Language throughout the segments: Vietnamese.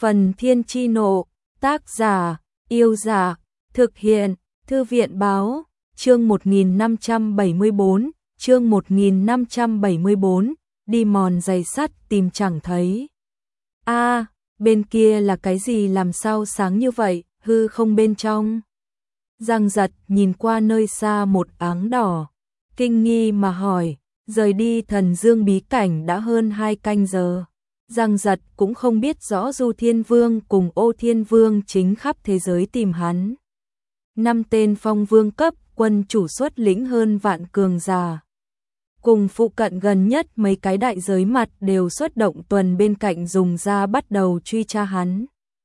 Phần Thiên Chi Nộ, tác giả, Yêu Giả, thực hiện, Thư viện Báo, chương 1574, chương 1574, đi mòn giày sắt tìm chẳng thấy. Bên kia là cái gì làm sao sáng như vậy, hư không bên trong. Giang Giật nhìn qua nơi xa một áng đỏ, kinh nghi mà hỏi, rời đi Thần Dương bí cảnh đã hơn 2 canh giờ. Giang Giật cũng không biết rõ Du Thiên Vương cùng Ô Thiên Vương chính khắp thế giới tìm hắn. 5 tên phong vương cấp quân chủ xuất lĩnh hơn vạn cường giả. Cùng phụ cận gần nhất mấy cái đại giới mặt đều xuất động tuần bên cạnh dùng ra bắt đầu truy tra hắn.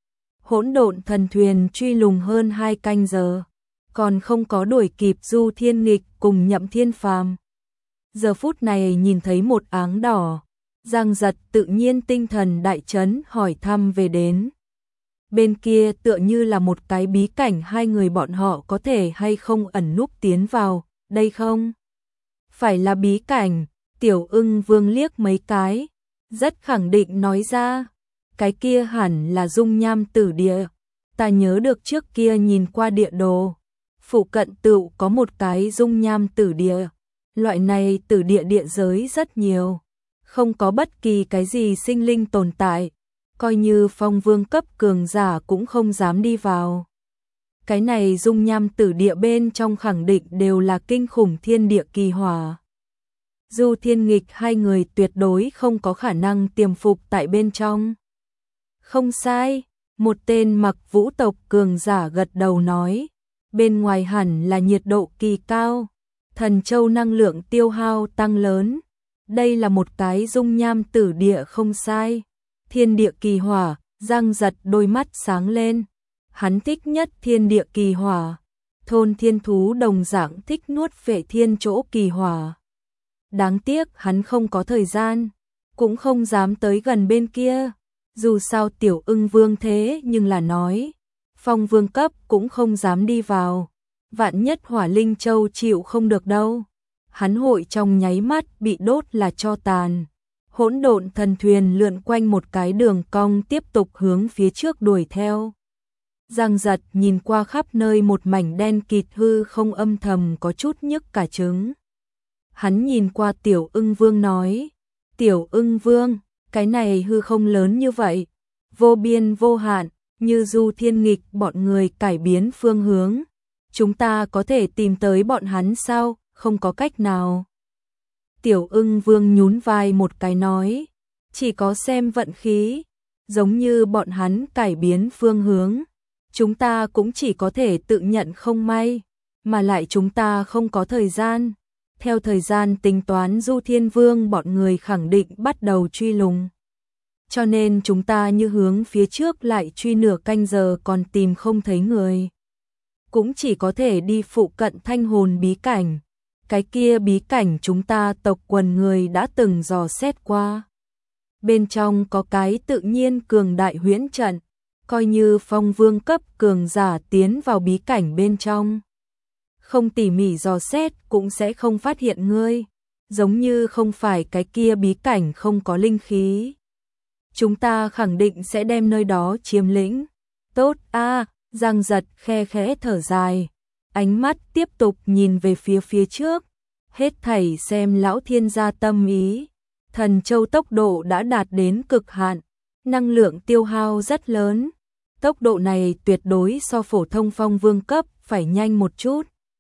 Hỗn độn thần thuyền truy lùng hơn 2 canh giờ, còn không có đuổi kịp Du Thiên Nghịch cùng Nhậm Thiên Phàm. Giờ phút này nhìn thấy một áng đỏ, Giang Giật tự nhiên tinh thần đại chấn hỏi thăm về đến. Bên kia tựa như là một cái bí cảnh, hai người bọn họ có thể hay không ẩn núp tiến vào, đây không? Phải là bí cảnh, Tiểu Ưng Vương liếc mấy cái, rất khẳng định nói ra, cái kia hẳn là dung nham tử địa, ta nhớ được trước kia nhìn qua địa đồ, phụ cận tựu có một cái dung nham tử địa, loại này tử địa địa giới rất nhiều, không có bất kỳ cái gì sinh linh tồn tại, coi như phong vương cấp cường giả cũng không dám đi vào. Cái này dung nham tử địa bên trong khẳng định đều là kinh khủng thiên địa kỳ hỏa. Du Thiên Nghịch hai người tuyệt đối không có khả năng tiềm phục tại bên trong. Không sai, một tên mặc vũ tộc cường giả gật đầu nói, bên ngoài hẳn là nhiệt độ kỳ cao, thần châu năng lượng tiêu hao tăng lớn. Đây là một cái dung nham tử địa không sai. Thiên địa kỳ hỏa, Giang Giật đôi mắt sáng lên. Hắn thích nhất thiên địa kỳ hỏa. Thôn thiên thú đồng dạng thích nuốt vệ thiên chỗ kỳ hỏa. Đáng tiếc hắn không có thời gian, cũng không dám tới gần bên kia. Dù sao Tiểu Ưng Vương thế nhưng là nói, phong vương cấp cũng không dám đi vào. Vạn nhất Hỏa Linh Châu chịu không được đâu. Hắn hội trong nháy mắt bị đốt là tro tàn. Hỗn độn thần thuyền lượn quanh một cái đường cong tiếp tục hướng phía trước đuổi theo. Giang Giật nhìn qua khắp nơi một mảnh đen kịt hư không, âm thầm có chút nhức cả trứng. Hắn nhìn qua Tiểu Ưng Vương nói, Tiểu Ưng Vương, cái này hư không lớn như vậy, vô biên vô hạn, như Du Thiên Nghịch bọn người cải biến phương hướng. Chúng ta có thể tìm tới bọn hắn sao? Không có cách nào. Tiểu Ưng Vương nhún vai một cái nói, chỉ có xem vận khí, giống như bọn hắn cải biến phương hướng, chúng ta cũng chỉ có thể tự nhận không may, mà lại chúng ta không có thời gian. Theo thời gian tính toán Du Thiên Vương bọn người khẳng định bắt đầu truy lùng. Cho nên chúng ta như hướng phía trước lại truy nửa canh giờ còn tìm không thấy người. Cũng chỉ có thể đi phụ cận Thanh Hồn bí cảnh. Cái kia bí cảnh chúng ta tộc quần người đã từng dò xét qua. Bên trong có cái tự nhiên cường đại huyễn trận, coi như phong vương cấp cường giả tiến vào bí cảnh bên trong. Không tỉ mỉ dò xét cũng sẽ không phát hiện ngươi, giống như không phải cái kia bí cảnh không có linh khí. Chúng ta khẳng định sẽ đem nơi đó chiếm lĩnh. Tốt Giang Giật khe khẽ thở dài. Ánh mắt tiếp tục nhìn về phía trước, hết thảy xem lão thiên gia tâm ý. Thần châu tốc độ đã đạt đến cực hạn, năng lượng tiêu hao rất lớn. Tốc độ này tuyệt đối so phổ thông phong vương cấp phải nhanh một chút.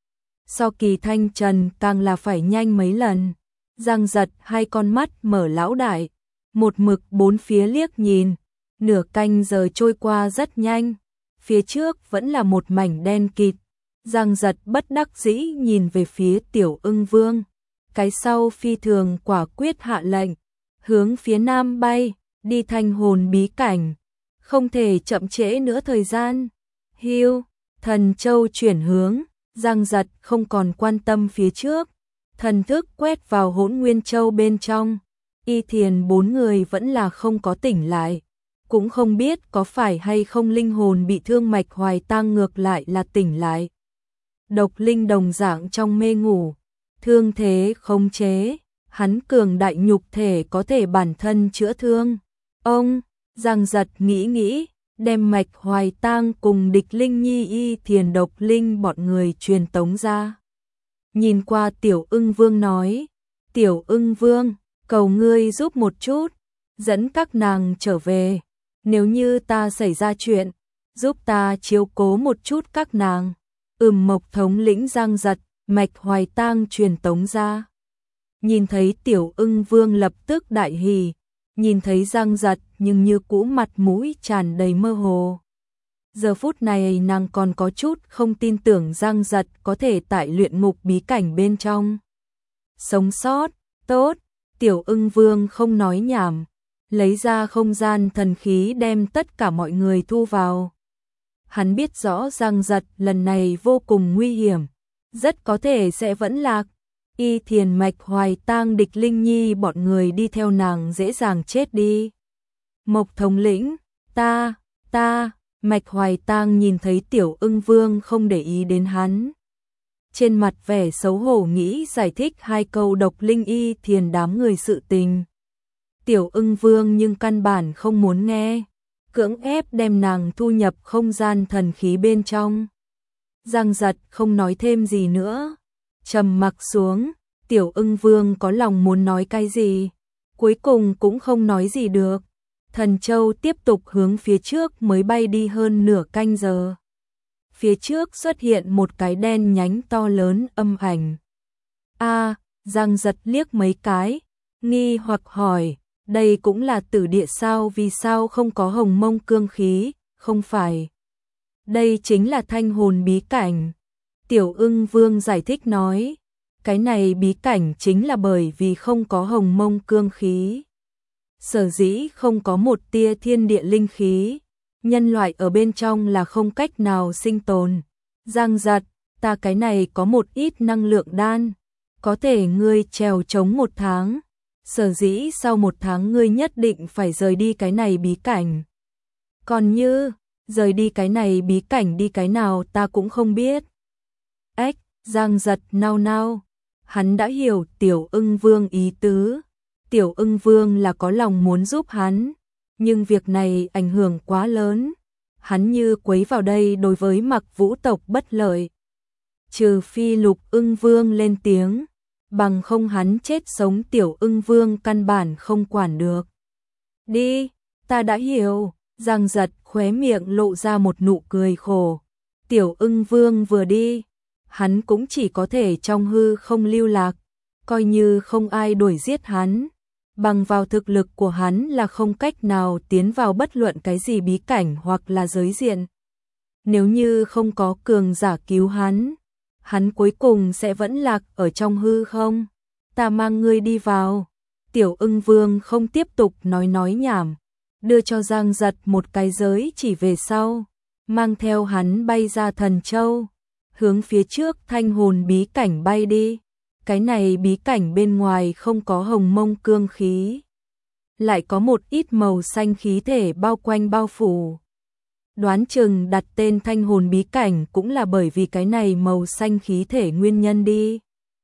So Kỳ Thanh Trần càng là phải nhanh mấy lần. Giang Giật hai con mắt mở lão đại, một mực bốn phía liếc nhìn. Nửa canh giờ trôi qua rất nhanh, phía trước vẫn là một mảnh đen kịt. Giang Giật bất đắc dĩ nhìn về phía Tiểu Ưng Vương, cái sau phi thường quả quyết hạ lệnh, hướng phía nam bay, đi Thanh Hồn bí cảnh, không thể chậm trễ nữa thời gian. Hưu, thần châu chuyển hướng, Giang Giật không còn quan tâm phía trước, thần thức quét vào Hỗn Nguyên Châu bên trong. Y Thiền 4 người vẫn là không có tỉnh lại, cũng không biết có phải hay không linh hồn bị thương mạch hoài tang ngược lại là tỉnh lại. Độc Linh đồng dạng trong mê ngủ, thương thế không chế, hắn cường đại nhục thể có thể bản thân chữa thương. Ông, Giang Giật nghĩ, đem Mạch Hoài Tang cùng Địch Linh Nhi Y Thiền Độc Linh bọn người truyền tống ra. Nhìn qua Tiểu Ưng Vương nói, Tiểu Ưng Vương, cầu ngươi giúp một chút, dẫn các nàng trở về, nếu như ta xảy ra chuyện, giúp ta chiếu cố một chút các nàng. Mộc thống lĩnh Giang Giật, Mạch Hoài Tang truyền tống ra. Nhìn thấy Tiểu Ưng Vương lập tức đại hỉ, nhìn thấy Giang Giật nhưng như cũ mặt mũi tràn đầy mơ hồ. Giờ phút này nàng còn có chút không tin tưởng Giang Giật có thể tại luyện ngục bí cảnh bên trong sống sót. Tốt, Tiểu Ưng Vương không nói nhảm, lấy ra không gian thần khí đem tất cả mọi người thu vào. Hắn biết rõ Giang Giật lần này vô cùng nguy hiểm, rất có thể sẽ vẫn lạc. Y Thiền, Mạch Hoài Tang, Địch Linh Nhi bọn người đi theo nàng dễ dàng chết đi. Mộc thống lĩnh, ta, Mạch Hoài Tang nhìn thấy Tiểu Ưng Vương không để ý đến hắn. Trên mặt vẻ xấu hổ nghĩ giải thích hai câu Độc Linh Y Thiền đám người sự tình. Tiểu Ưng Vương nhưng căn bản không muốn nghe, cưỡng ép đem nàng thu nhập không gian thần khí bên trong. Giang Giật không nói thêm gì nữa, trầm mặc xuống. Tiểu Ưng Vương có lòng muốn nói cái gì, cuối cùng cũng không nói gì được. Thần Châu tiếp tục hướng phía trước mới bay đi hơn nửa canh giờ. Phía trước xuất hiện một cái đen nhánh to lớn âm ảnh. Giang Giật liếc mấy cái, nghi hoặc hỏi, đây cũng là tử địa sao, vì sao không có hồng mông cương khí, không phải. Đây chính là thanh hồn bí cảnh. Tiểu Ưng Vương giải thích nói, cái này bí cảnh chính là bởi vì không có hồng mông cương khí. Sở dĩ không có một tia thiên địa linh khí, nhân loại ở bên trong là không cách nào sinh tồn. Giang Giật, ta cái này có một ít năng lượng đan, có thể ngươi trèo chống 1 tháng. Sở dĩ sau 1 tháng ngươi nhất định phải rời đi cái này bí cảnh. Còn như, rời đi cái này bí cảnh đi cái nào ta cũng không biết. Giang Giật nao nao, hắn đã hiểu Tiểu Ưng Vương ý tứ. Tiểu Ưng Vương là có lòng muốn giúp hắn, nhưng việc này ảnh hưởng quá lớn. Hắn như quấy vào đây đối với Mặc Vũ tộc bất lợi. Trừ phi Lục Ưng Vương lên tiếng, bằng không hắn chết sống Tiểu Ưng Vương căn bản không quản được. Đi, ta đã hiểu. Giang Giật khóe miệng lộ ra một nụ cười khổ. Tiểu Ưng Vương vừa đi, hắn cũng chỉ có thể trong hư không lưu lạc, coi như không ai đuổi giết hắn. Bằng vào thực lực của hắn là không cách nào tiến vào bất luận cái gì bí cảnh hoặc là giới diện. Nếu như không có cường giả cứu hắn cuối cùng sẽ vẫn lạc ở trong hư không. Ta mang ngươi đi vào. Tiểu Ưng Vương không tiếp tục nói nhảm, đưa cho Giang Giật một cái giới chỉ về sau, mang theo hắn bay ra Thần Châu, hướng phía trước thanh hồn bí cảnh bay đi. Cái này bí cảnh bên ngoài không có hồng mông cương khí, lại có một ít màu xanh khí thể bao quanh bao phủ. Đoán chừng đặt tên thanh hồn bí cảnh cũng là bởi vì cái này màu xanh khí thể nguyên nhân đi.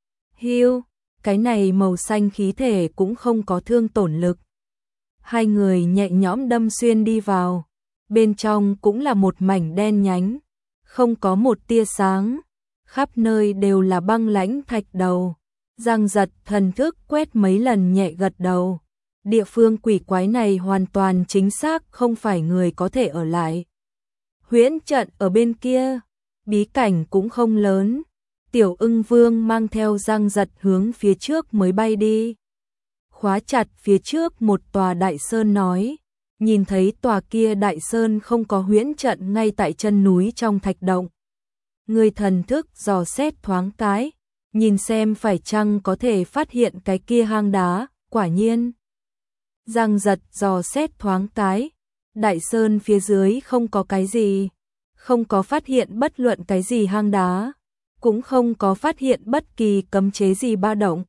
Cái này màu xanh khí thể cũng không có thương tổn lực. Hai người nhẹ nhõm đâm xuyên đi vào, bên trong cũng là một mảnh đen nhánh, không có một tia sáng, khắp nơi đều là băng lãnh thạch đầu. Giang Giật thần thức quét mấy lần nhẹ gật đầu. Địa phương quỷ quái này hoàn toàn chính xác không phải người có thể ở lại. Huyễn trận ở bên kia, bí cảnh cũng không lớn. Tiểu Ưng Vương mang theo Giang Giật hướng phía trước mới bay đi. Khóa chặt phía trước một tòa đại sơn nói, nhìn thấy tòa kia đại sơn không có huyễn trận ngay tại chân núi trong thạch động. Người thần thức dò xét thoáng cái, nhìn xem phải chăng có thể phát hiện cái kia hang đá. Quả nhiên, Giang Giật dò xét thoáng cái, đại sơn phía dưới không có cái gì, không có phát hiện bất luận cái gì hang đá, cũng không có phát hiện bất kỳ cấm chế gì ba động.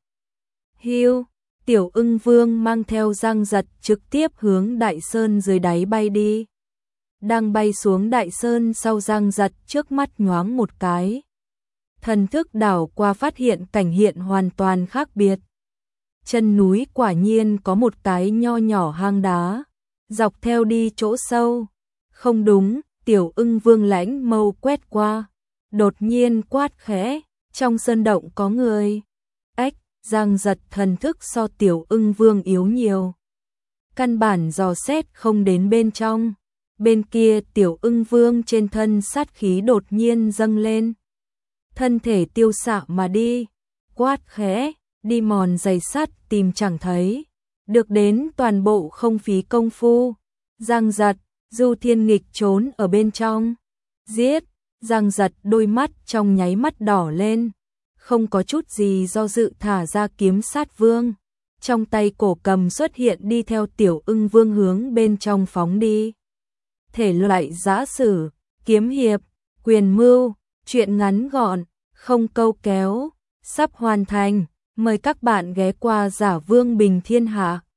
Tiểu Ưng Vương mang theo Giang Giật trực tiếp hướng đại sơn dưới đáy bay đi. Đang bay xuống đại sơn sau, Giang Giật trước mắt nhoáng một cái. Thần thức đảo qua phát hiện cảnh hiện hoàn toàn khác biệt. Chân núi quả nhiên có một cái nho nhỏ hang đá, dọc theo đi chỗ sâu. Không đúng, Tiểu Ưng Vương lãnh mâu quét qua, đột nhiên quát khẽ, trong sơn động có người. Ếch, Giang Giật thần thức so Tiểu Ưng Vương yếu nhiều, căn bản dò xét không đến bên trong. Bên kia Tiểu Ưng Vương trên thân sát khí đột nhiên dâng lên, thân thể tiêu xạ mà đi, quát khẽ, đi mòn giày sắt tìm chẳng thấy, được đến toàn bộ không phí công phu. Giang Giật, Du Thiên Nghịch trốn ở bên trong, giết. Giang Giật đôi mắt trong nháy mắt đỏ lên, không có chút gì do dự thả ra kiếm sát vương, trong tay cổ cầm xuất hiện đi theo Tiểu Ưng Vương hướng bên trong phóng đi. Thể loại giã sử, kiếm hiệp, quyền mưu, truyện ngắn gọn, không câu kéo, sắp hoàn thành. Mời các bạn ghé qua Giả Vương Bình Thiên Hạ.